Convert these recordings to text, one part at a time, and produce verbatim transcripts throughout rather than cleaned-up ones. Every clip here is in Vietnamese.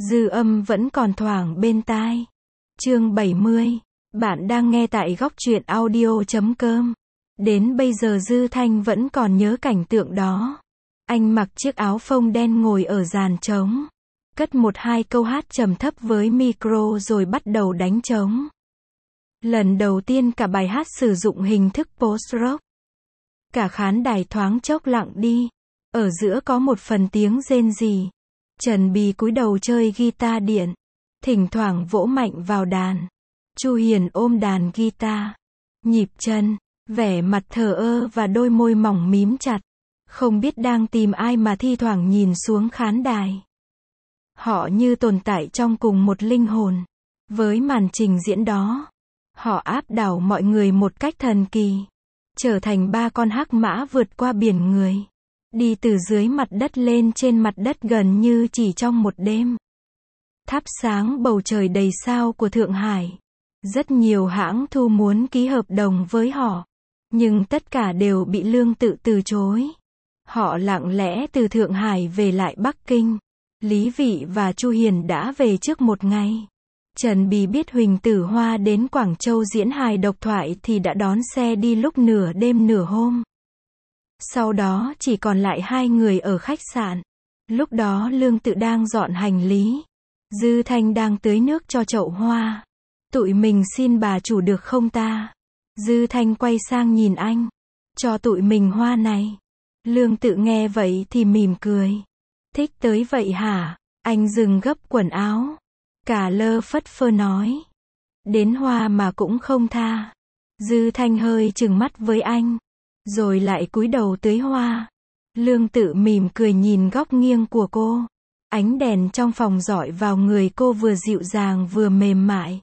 Dư âm vẫn còn thoảng bên tai. Chương bảy mươi. Bạn đang nghe tại góc truyện audio chấm com. Đến bây giờ Dư Thanh vẫn còn nhớ cảnh tượng đó. Anh mặc chiếc áo phông đen ngồi ở dàn trống. Cất một hai câu hát trầm thấp với micro rồi bắt đầu đánh trống. Lần đầu tiên cả bài hát sử dụng hình thức post-rock. Cả khán đài thoáng chốc lặng đi. Ở giữa có một phần tiếng rên rỉ. Trần Bì cúi đầu chơi guitar điện. Thỉnh thoảng vỗ mạnh vào đàn. Chu Hiền ôm đàn guitar. Nhịp chân, vẻ mặt thờ ơ và đôi môi mỏng mím chặt. Không biết đang tìm ai mà thi thoảng nhìn xuống khán đài. Họ như tồn tại trong cùng một linh hồn. Với màn trình diễn đó, họ áp đảo mọi người một cách thần kỳ. Trở thành ba con hắc mã vượt qua biển người. Đi từ dưới mặt đất lên trên mặt đất gần như chỉ trong một đêm. Thắp sáng bầu trời đầy sao của Thượng Hải. Rất nhiều hãng thu muốn ký hợp đồng với họ. Nhưng tất cả đều bị Lương Tự từ chối. Họ lặng lẽ từ Thượng Hải về lại Bắc Kinh. Lý Vị và Chu Hiền đã về trước một ngày. Trần Bì biết Huỳnh Tử Hoa đến Quảng Châu diễn hài độc thoại thì đã đón xe đi lúc nửa đêm nửa hôm. Sau đó chỉ còn lại hai người ở khách sạn. Lúc đó Lương Tự đang dọn hành lý. Dư Thanh đang tưới nước cho chậu hoa. Tụi mình xin bà chủ được không ta? Dư Thanh quay sang nhìn anh. Cho tụi mình hoa này. Lương Tự nghe vậy thì mỉm cười. Thích tới vậy hả? Anh dừng gấp quần áo. Cả lơ phất phơ nói. Đến hoa mà cũng không tha. Dư Thanh hơi trừng mắt với anh. Rồi lại cúi đầu tưới hoa. Lương Tự mỉm cười nhìn góc nghiêng của cô. Ánh đèn trong phòng rọi vào người cô vừa dịu dàng vừa mềm mại.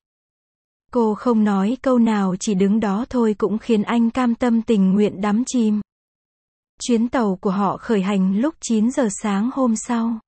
Cô không nói câu nào chỉ đứng đó thôi cũng khiến anh cam tâm tình nguyện đắm chìm. Chuyến tàu của họ khởi hành lúc chín giờ sáng hôm sau.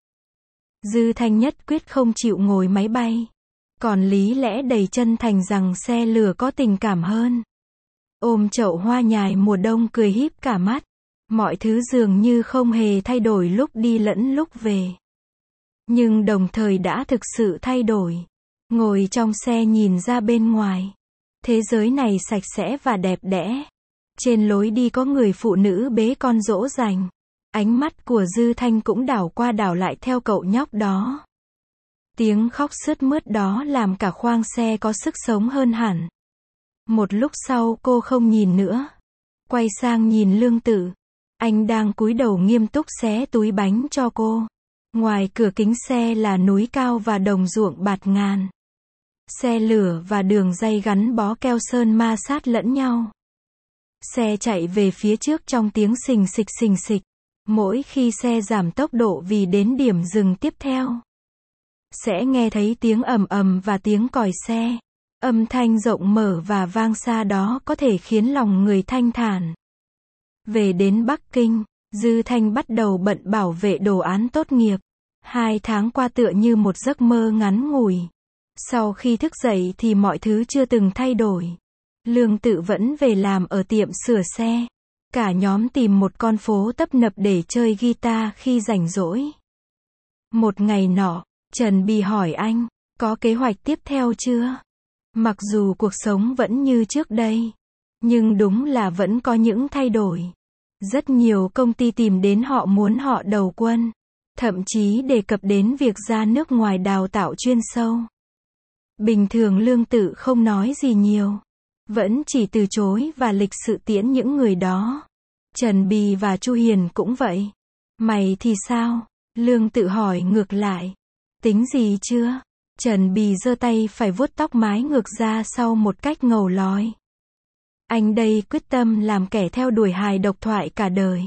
Dư Thanh nhất quyết không chịu ngồi máy bay. Còn lý lẽ đầy chân thành rằng xe lửa có tình cảm hơn. Ôm chậu hoa nhài mùa đông cười híp cả mắt. Mọi thứ dường như không hề thay đổi lúc đi lẫn lúc về. Nhưng đồng thời đã thực sự thay đổi. Ngồi trong xe nhìn ra bên ngoài. Thế giới này sạch sẽ và đẹp đẽ. Trên lối đi có người phụ nữ bế con dỗ dành. Ánh mắt của Dư Thanh cũng đảo qua đảo lại theo cậu nhóc đó. Tiếng khóc sướt mướt đó làm cả khoang xe có sức sống hơn hẳn. Một lúc sau cô không nhìn nữa. Quay sang nhìn Lương Tự. Anh đang cúi đầu nghiêm túc xé túi bánh cho cô. Ngoài cửa kính xe là núi cao và đồng ruộng bạt ngàn. Xe lửa và đường ray gắn bó keo sơn ma sát lẫn nhau. Xe chạy về phía trước trong tiếng xình xịch xình xịch. Mỗi khi xe giảm tốc độ vì đến điểm dừng tiếp theo, sẽ nghe thấy tiếng ầm ầm và tiếng còi xe. Âm thanh rộng mở và vang xa đó có thể khiến lòng người thanh thản. Về đến Bắc Kinh, Dư Thanh bắt đầu bận bảo vệ đồ án tốt nghiệp. Hai tháng qua tựa như một giấc mơ ngắn ngủi. Sau khi thức dậy thì mọi thứ chưa từng thay đổi. Lương Tự vẫn về làm ở tiệm sửa xe. Cả nhóm tìm một con phố tấp nập để chơi guitar khi rảnh rỗi. Một ngày nọ, Trần Bì hỏi anh, có kế hoạch tiếp theo chưa? Mặc dù cuộc sống vẫn như trước đây, nhưng đúng là vẫn có những thay đổi. Rất nhiều công ty tìm đến họ muốn họ đầu quân. Thậm chí đề cập đến việc ra nước ngoài đào tạo chuyên sâu. Bình thường Lương Tự không nói gì nhiều. Vẫn chỉ từ chối và lịch sự tiễn những người đó. Trần Bì và Chu Hiền cũng vậy. Mày thì sao? Lương Tự hỏi ngược lại. Tính gì chưa? Trần Bì giơ tay phải vuốt tóc mái ngược ra sau một cách ngầu lói. Anh đây quyết tâm làm kẻ theo đuổi hài độc thoại cả đời.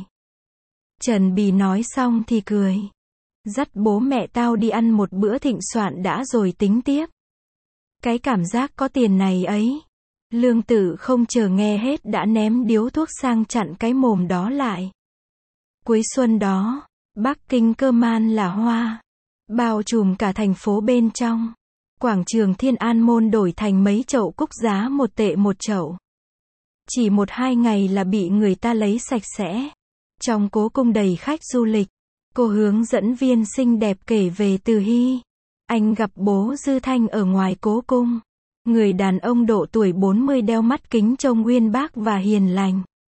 Trần Bì nói xong thì cười. Dắt bố mẹ tao đi ăn một bữa thịnh soạn đã rồi tính tiếp. Cái cảm giác có tiền này ấy. Lương Tự không chờ nghe hết đã ném điếu thuốc sang chặn cái mồm đó lại. Cuối xuân đó, Bắc Kinh cơ man là hoa. Bao trùm cả thành phố bên trong. Quảng trường Thiên An Môn đổi thành mấy chậu cúc giá một tệ một chậu. Chỉ một hai ngày là bị người ta lấy sạch sẽ. Trong cố cung đầy khách du lịch. Cô hướng dẫn viên xinh đẹp kể về Từ Hy. Anh gặp bố Dư Thanh ở ngoài cố cung. Người đàn ông độ tuổi bốn mươi đeo mắt kính trông uyên bác và hiền lành.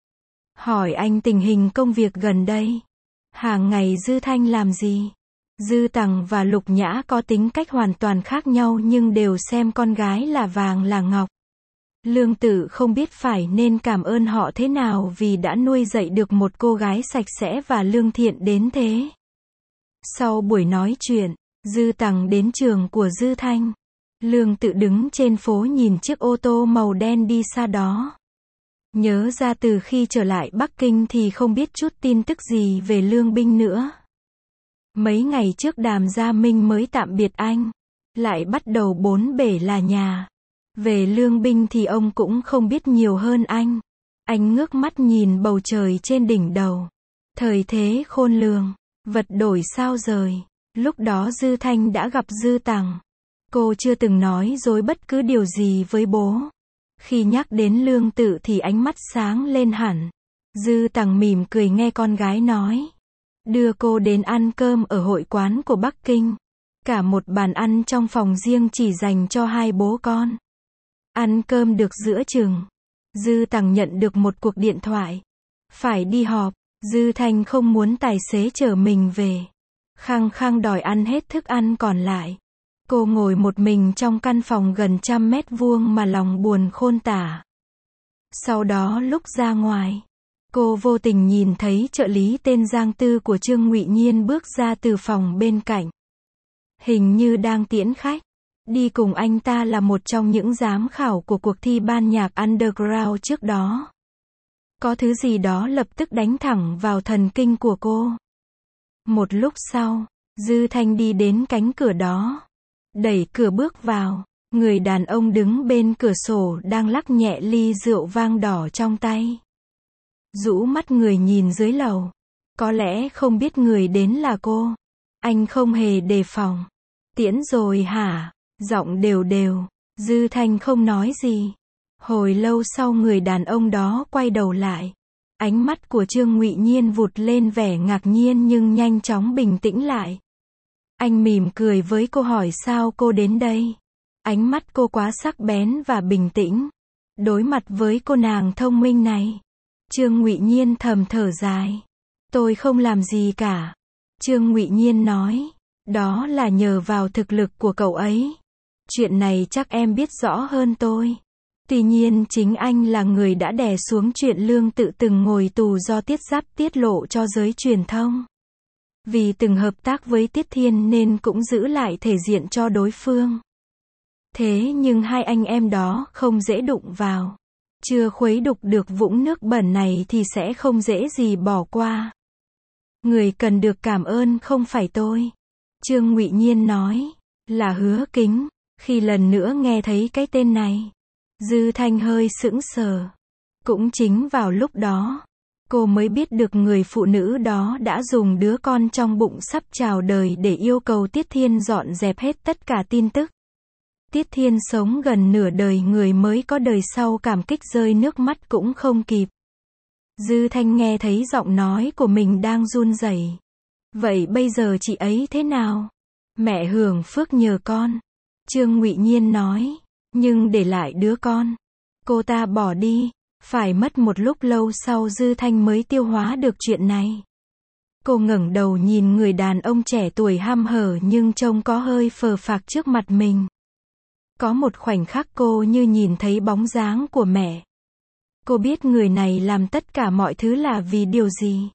Hỏi anh tình hình công việc gần đây. Hàng ngày Dư Thanh làm gì? Dư Tằng và Lục Nhã có tính cách hoàn toàn khác nhau nhưng đều xem con gái là vàng là ngọc. Lương Tử không biết phải nên cảm ơn họ thế nào vì đã nuôi dạy được một cô gái sạch sẽ và lương thiện đến thế. Sau buổi nói chuyện, Dư Tằng đến trường của Dư Thanh. Lương Tự đứng trên phố nhìn chiếc ô tô màu đen đi xa đó. Nhớ ra từ khi trở lại Bắc Kinh thì không biết chút tin tức gì về Lương Binh nữa. Mấy ngày trước Đàm Gia Minh mới tạm biệt anh. Lại bắt đầu bốn bể là nhà. Về Lương Binh thì ông cũng không biết nhiều hơn anh. Anh ngước mắt nhìn bầu trời trên đỉnh đầu. Thời thế khôn lường, vật đổi sao rời. Lúc đó Dư Thanh đã gặp Dư Tằng. Cô chưa từng nói dối bất cứ điều gì với bố. Khi nhắc đến Lương Tự thì ánh mắt sáng lên hẳn. Dư Tằng mỉm cười nghe con gái nói. Đưa cô đến ăn cơm ở hội quán của Bắc Kinh. Cả một bàn ăn trong phòng riêng chỉ dành cho hai bố con. Ăn cơm được giữa chừng. Dư Tằng nhận được một cuộc điện thoại. Phải đi họp. Dư Thanh không muốn tài xế chở mình về. Khăng khăng đòi ăn hết thức ăn còn lại. Cô ngồi một mình trong căn phòng gần trăm mét vuông mà lòng buồn khôn tả. Sau đó lúc ra ngoài, cô vô tình nhìn thấy trợ lý tên Giang Tư của Trương Ngụy Nhiên bước ra từ phòng bên cạnh. Hình như đang tiễn khách. Đi cùng anh ta là một trong những giám khảo của cuộc thi ban nhạc underground trước đó. Có thứ gì đó lập tức đánh thẳng vào thần kinh của cô. Một lúc sau, Dư Thanh đi đến cánh cửa đó. Đẩy cửa bước vào. Người đàn ông đứng bên cửa sổ đang lắc nhẹ ly rượu vang đỏ trong tay. Rũ mắt người nhìn dưới lầu. Có lẽ không biết người đến là cô. Anh không hề đề phòng. Tiễn rồi hả? Giọng đều đều. Dư Thanh không nói gì. Hồi lâu sau người đàn ông đó quay đầu lại. Ánh mắt của Trương Ngụy Nhiên vụt lên vẻ ngạc nhiên nhưng nhanh chóng bình tĩnh lại. Anh mỉm cười với cô hỏi sao cô đến đây. Ánh mắt cô quá sắc bén và bình tĩnh. Đối mặt với cô nàng thông minh này. Trương Ngụy Nhiên thầm thở dài. Tôi không làm gì cả. Trương Ngụy Nhiên nói. Đó là nhờ vào thực lực của cậu ấy. Chuyện này chắc em biết rõ hơn tôi. Tuy nhiên chính anh là người đã đè xuống chuyện Lương Tự từng ngồi tù do Tiết Giáp tiết lộ cho giới truyền thông. Vì từng hợp tác với Tiết Thiên nên cũng giữ lại thể diện cho đối phương. Thế nhưng hai anh em đó không dễ đụng vào. Chưa khuấy đục được vũng nước bẩn này thì sẽ không dễ gì bỏ qua. Người cần được cảm ơn không phải tôi. Trương Ngụy Nhiên nói. Là Hứa Kính. Khi lần nữa nghe thấy cái tên này, Dư Thanh hơi sững sờ. Cũng chính vào lúc đó, cô mới biết được người phụ nữ đó đã dùng đứa con trong bụng sắp chào đời để yêu cầu Tiết Thiên dọn dẹp hết tất cả tin tức. Tiết Thiên sống gần nửa đời người mới có đời sau cảm kích rơi nước mắt cũng không kịp. Dư Thanh nghe thấy giọng nói của mình đang run rẩy. Vậy bây giờ chị ấy thế nào? Mẹ hưởng phước nhờ con. Trương Ngụy Nhiên nói. Nhưng để lại đứa con. Cô ta bỏ đi. Phải mất một lúc lâu sau Dư Thanh mới tiêu hóa được chuyện này. Cô ngẩng đầu nhìn người đàn ông trẻ tuổi hăm hở nhưng trông có hơi phờ phạc trước mặt mình. Có một khoảnh khắc cô như nhìn thấy bóng dáng của mẹ. Cô biết người này làm tất cả mọi thứ là vì điều gì.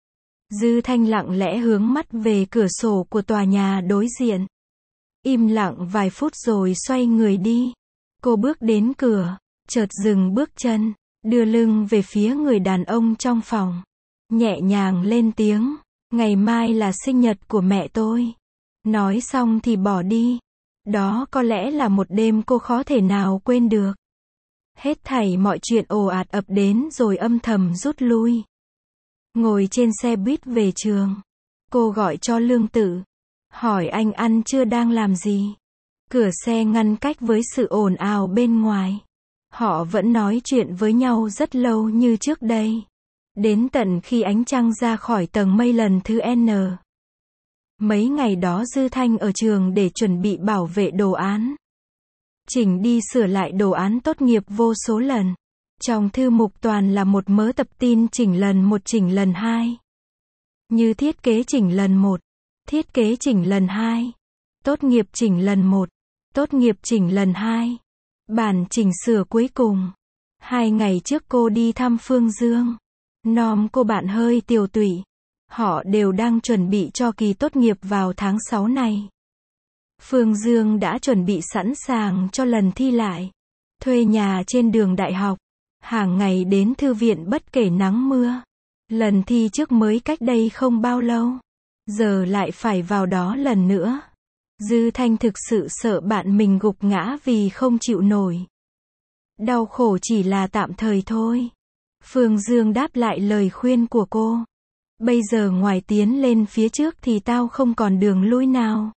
Dư Thanh lặng lẽ hướng mắt về cửa sổ của tòa nhà đối diện. Im lặng vài phút rồi xoay người đi. Cô bước đến cửa, chợt dừng bước chân, đưa lưng về phía người đàn ông trong phòng. Nhẹ nhàng lên tiếng, ngày mai là sinh nhật của mẹ tôi. Nói xong thì bỏ đi. Đó có lẽ là một đêm cô khó thể nào quên được. Hết thảy mọi chuyện ồ ạt ập đến rồi âm thầm rút lui. Ngồi trên xe buýt về trường, cô gọi cho Lương Tự. Hỏi anh ăn trưa đang làm gì. Cửa xe ngăn cách với sự ồn ào bên ngoài. Họ vẫn nói chuyện với nhau rất lâu như trước đây. Đến tận khi ánh trăng ra khỏi tầng mây lần thứ N. Mấy ngày đó Dư Thanh ở trường để chuẩn bị bảo vệ đồ án. Chỉnh đi sửa lại đồ án tốt nghiệp vô số lần. Trong thư mục toàn là một mớ tập tin chỉnh lần một chỉnh lần hai. Như thiết kế chỉnh lần một, thiết kế chỉnh lần hai, tốt nghiệp chỉnh lần một, tốt nghiệp chỉnh lần hai, bản chỉnh sửa cuối cùng. Hai ngày trước cô đi thăm Phương Dương. Nom cô bạn hơi tiều tụy. Họ đều đang chuẩn bị cho kỳ tốt nghiệp vào tháng sáu này. Phương Dương đã chuẩn bị sẵn sàng cho lần thi lại. Thuê nhà trên đường đại học. Hàng ngày đến thư viện bất kể nắng mưa. Lần thi trước mới cách đây không bao lâu. Giờ lại phải vào đó lần nữa. Dư Thanh thực sự sợ bạn mình gục ngã vì không chịu nổi. Đau khổ chỉ là tạm thời thôi. Phương Dương đáp lại lời khuyên của cô. Bây giờ ngoài tiến lên phía trước thì tao không còn đường lui nào.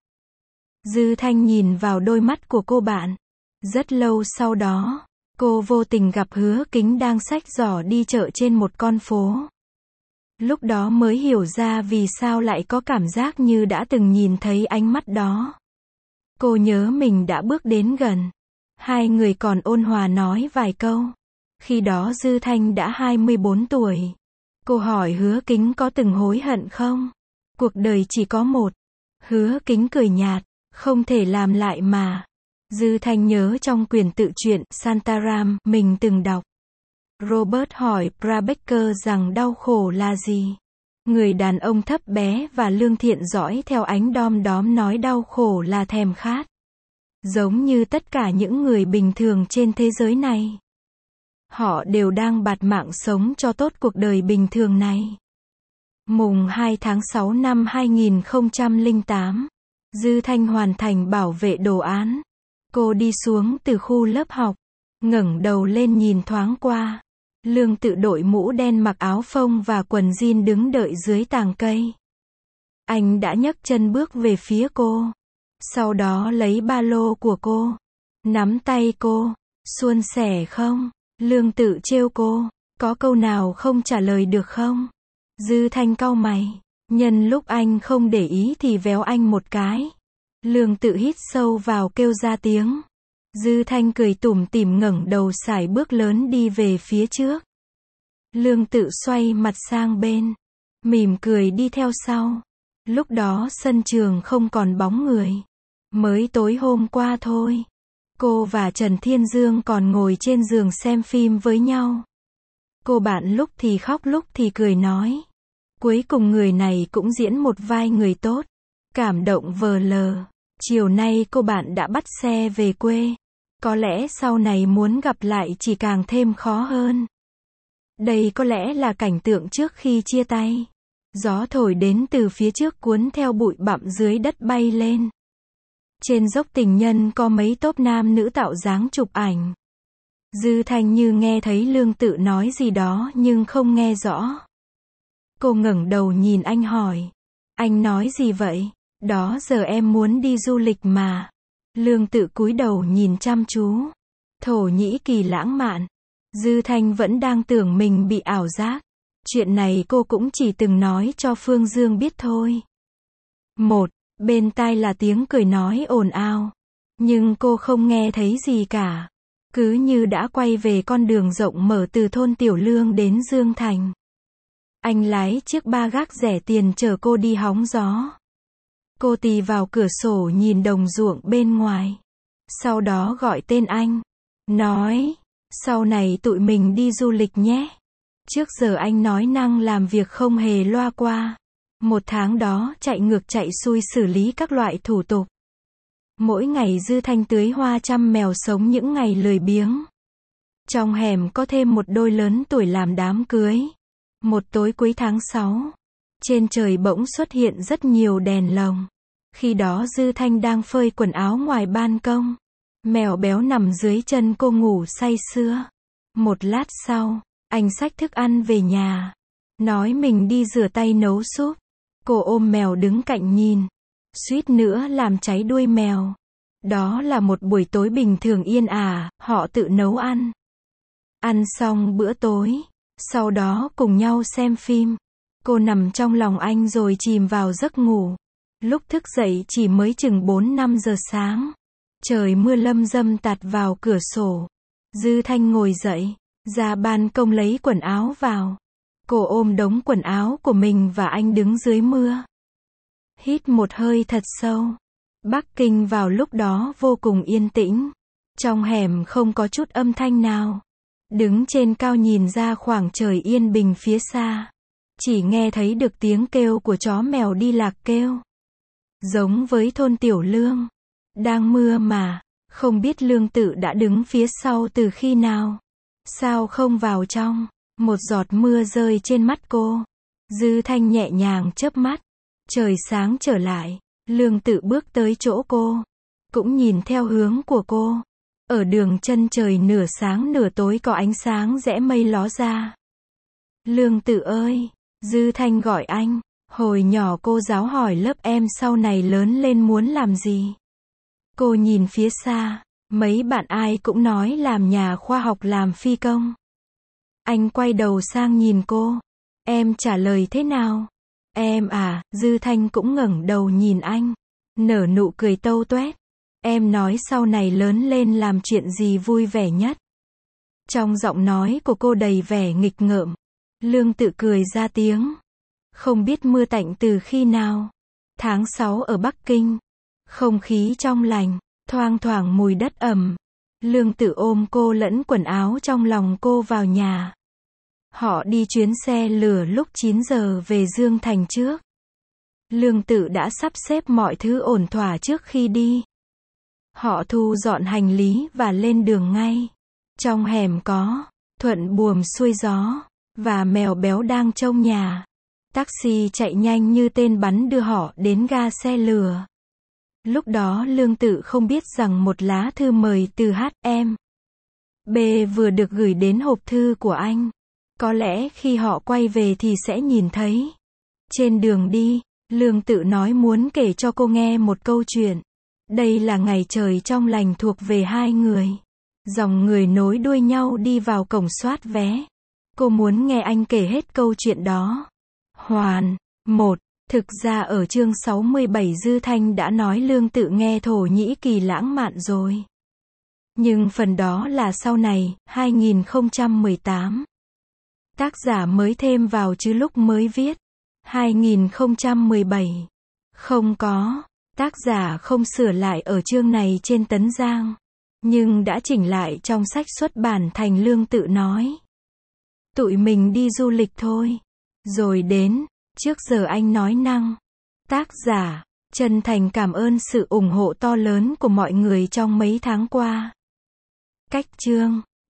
Dư Thanh nhìn vào đôi mắt của cô bạn. Rất lâu sau đó, cô vô tình gặp Hứa Kính đang xách giỏ đi chợ trên một con phố. Lúc đó mới hiểu ra vì sao lại có cảm giác như đã từng nhìn thấy ánh mắt đó. Cô nhớ mình đã bước đến gần. Hai người còn ôn hòa nói vài câu. Khi đó Dư Thanh đã hai mươi bốn tuổi. Cô hỏi Hứa Kính có từng hối hận không? Cuộc đời chỉ có một. Hứa Kính cười nhạt, không thể làm lại mà. Dư Thanh nhớ trong quyển tự truyện Santaram mình từng đọc. Robert hỏi Brabecker rằng đau khổ là gì? Người đàn ông thấp bé và lương thiện dõi theo ánh đom đóm nói đau khổ là thèm khát. Giống như tất cả những người bình thường trên thế giới này. Họ đều đang bạt mạng sống cho tốt cuộc đời bình thường này. Mùng hai tháng sáu năm hai nghìn không trăm lẻ tám, Dư Thanh hoàn thành bảo vệ đồ án. Cô đi xuống từ khu lớp học, ngẩng đầu lên nhìn thoáng qua. Lương Tự đội mũ đen mặc áo phông và quần jean đứng đợi dưới tàng cây. Anh đã nhấc chân bước về phía cô. Sau đó lấy ba lô của cô. Nắm tay cô. Suôn sẻ không? Lương Tự trêu cô. Có câu nào không trả lời được không? Dư Thanh cau mày. Nhân lúc anh không để ý thì véo anh một cái. Lương Tự hít sâu vào kêu ra tiếng. Dư Thanh cười tủm tỉm ngẩng đầu sải bước lớn đi về phía trước. Lương Tự xoay mặt sang bên. Mỉm cười đi theo sau. Lúc đó sân trường không còn bóng người. Mới tối hôm qua thôi. Cô và Trần Thiên Dương còn ngồi trên giường xem phim với nhau. Cô bạn lúc thì khóc lúc thì cười nói. Cuối cùng người này cũng diễn một vai người tốt. Cảm động vờ lờ. Chiều nay cô bạn đã bắt xe về quê. Có lẽ sau này muốn gặp lại chỉ càng thêm khó hơn. Đây có lẽ là cảnh tượng trước khi chia tay. Gió thổi đến từ phía trước cuốn theo bụi bặm dưới đất bay lên. Trên dốc Tình Nhân có mấy tốp nam nữ tạo dáng chụp ảnh. Dư Thanh như nghe thấy Lương Tự nói gì đó nhưng không nghe rõ. Cô ngẩng đầu nhìn anh hỏi. Anh nói gì vậy? Đó giờ em muốn đi du lịch mà. Lương Tự cúi đầu nhìn chăm chú. Thổ Nhĩ Kỳ lãng mạn. Dư Thanh vẫn đang tưởng mình bị ảo giác. Chuyện này cô cũng chỉ từng nói cho Phương Dương biết thôi. Một, bên tai là tiếng cười nói ồn ào. Nhưng cô không nghe thấy gì cả. Cứ như đã quay về con đường rộng mở từ thôn Tiểu Lương đến Dương Thành. Anh lái chiếc ba gác rẻ tiền chở cô đi hóng gió. Cô tì vào cửa sổ nhìn đồng ruộng bên ngoài. Sau đó gọi tên anh. Nói, sau này tụi mình đi du lịch nhé. Trước giờ anh nói năng làm việc không hề loa qua. Một tháng đó chạy ngược chạy xuôi xử lý các loại thủ tục. Mỗi ngày Dư Thanh tưới hoa chăm mèo sống những ngày lười biếng. Trong hẻm có thêm một đôi lớn tuổi làm đám cưới. Một tối cuối tháng sáu. Trên trời bỗng xuất hiện rất nhiều đèn lồng. Khi đó Dư Thanh đang phơi quần áo ngoài ban công. Mèo béo nằm dưới chân cô ngủ say sưa. Một lát sau, anh xách thức ăn về nhà. Nói mình đi rửa tay nấu súp. Cô ôm mèo đứng cạnh nhìn. Suýt nữa làm cháy đuôi mèo. Đó là một buổi tối bình thường yên ả, họ tự nấu ăn. Ăn xong bữa tối. Sau đó cùng nhau xem phim. Cô nằm trong lòng anh rồi chìm vào giấc ngủ. Lúc thức dậy chỉ mới chừng bốn năm giờ sáng. Trời mưa lâm râm tạt vào cửa sổ. Dư Thanh ngồi dậy, ra ban công lấy quần áo vào. Cô ôm đống quần áo của mình và anh đứng dưới mưa. Hít một hơi thật sâu. Bắc Kinh vào lúc đó vô cùng yên tĩnh. Trong hẻm không có chút âm thanh nào. Đứng trên cao nhìn ra khoảng trời yên bình phía xa. Chỉ nghe thấy được tiếng kêu của chó mèo đi lạc kêu. Giống với thôn Tiểu Lương. Đang mưa mà, không biết Lương Tự đã đứng phía sau từ khi nào. Sao không vào trong? Một giọt mưa rơi trên mắt cô. Dư Thanh nhẹ nhàng chớp mắt. Trời sáng trở lại. Lương Tự bước tới chỗ cô. Cũng nhìn theo hướng của cô. Ở đường chân trời nửa sáng nửa tối có ánh sáng rẽ mây ló ra. Lương Tự ơi! Dư Thanh gọi anh. Hồi nhỏ cô giáo hỏi lớp em sau này lớn lên muốn làm gì. Cô nhìn phía xa. Mấy bạn ai cũng nói làm nhà khoa học làm phi công. Anh quay đầu sang nhìn cô. Em trả lời thế nào? Em à, Dư Thanh cũng ngẩng đầu nhìn anh. Nở nụ cười tâu tuét. Em nói sau này lớn lên làm chuyện gì vui vẻ nhất. Trong giọng nói của cô đầy vẻ nghịch ngợm. Lương Tự cười ra tiếng. Không biết mưa tạnh từ khi nào. Tháng sáu ở Bắc Kinh. Không khí trong lành, thoang thoảng mùi đất ẩm. Lương Tự ôm cô lẫn quần áo trong lòng cô vào nhà. Họ đi chuyến xe lửa lúc chín giờ về Dương Thành trước. Lương Tự đã sắp xếp mọi thứ ổn thỏa trước khi đi. Họ thu dọn hành lý và lên đường ngay. Trong hẻm có Thuận buồm xuôi gió và Mèo Béo đang trông nhà. Taxi chạy nhanh như tên bắn đưa họ đến ga xe lửa. Lúc đó Lương Tự không biết rằng một lá thư mời từ hát em bê vừa được gửi đến hộp thư của anh. Có lẽ khi họ quay về thì sẽ nhìn thấy. Trên đường đi, Lương Tự nói muốn kể cho cô nghe một câu chuyện. Đây là ngày trời trong lành thuộc về hai người. Dòng người nối đuôi nhau đi vào cổng soát vé. Cô muốn nghe anh kể hết câu chuyện đó. Hoàn. một. Thực ra ở chương sáu mươi bảy Dư Thanh đã nói Lương Tự nghe Thổ Nhĩ Kỳ lãng mạn rồi. Nhưng phần đó là sau này, hai nghìn không trăm mười tám. Tác giả mới thêm vào chứ lúc mới viết. hai nghìn không trăm mười bảy. Không có. Tác giả không sửa lại ở chương này trên Tấn Giang. Nhưng đã chỉnh lại trong sách xuất bản thành Lương Tự nói. Tụi mình đi du lịch thôi. Rồi đến. Trước giờ anh nói năng. Tác giả, chân thành cảm ơn sự ủng hộ to lớn của mọi người trong mấy tháng qua. Cách chương